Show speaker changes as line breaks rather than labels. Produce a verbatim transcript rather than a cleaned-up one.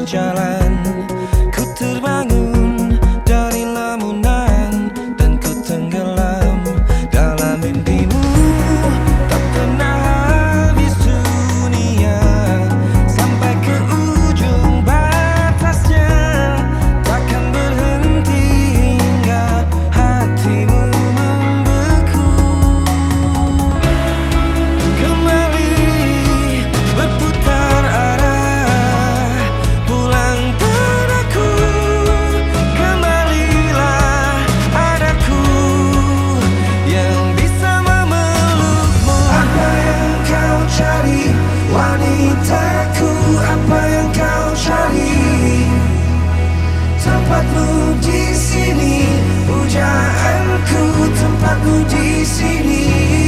berjalan. Ku terbangun dari lamunan dan ku tenggelam dalam mimpimu. Tak pernah habis dunia sampai ke ujung batasnya, takkan berhenti hingga hatimu membeku. Kembali berputar arah, pulang padaku. Kembalilah adaku yang bisa memelukmu. Apa yang kau cari, wanitaku? Apa yang kau cari? Tempatmu di sini, pujaanku. Tempatmu di sini.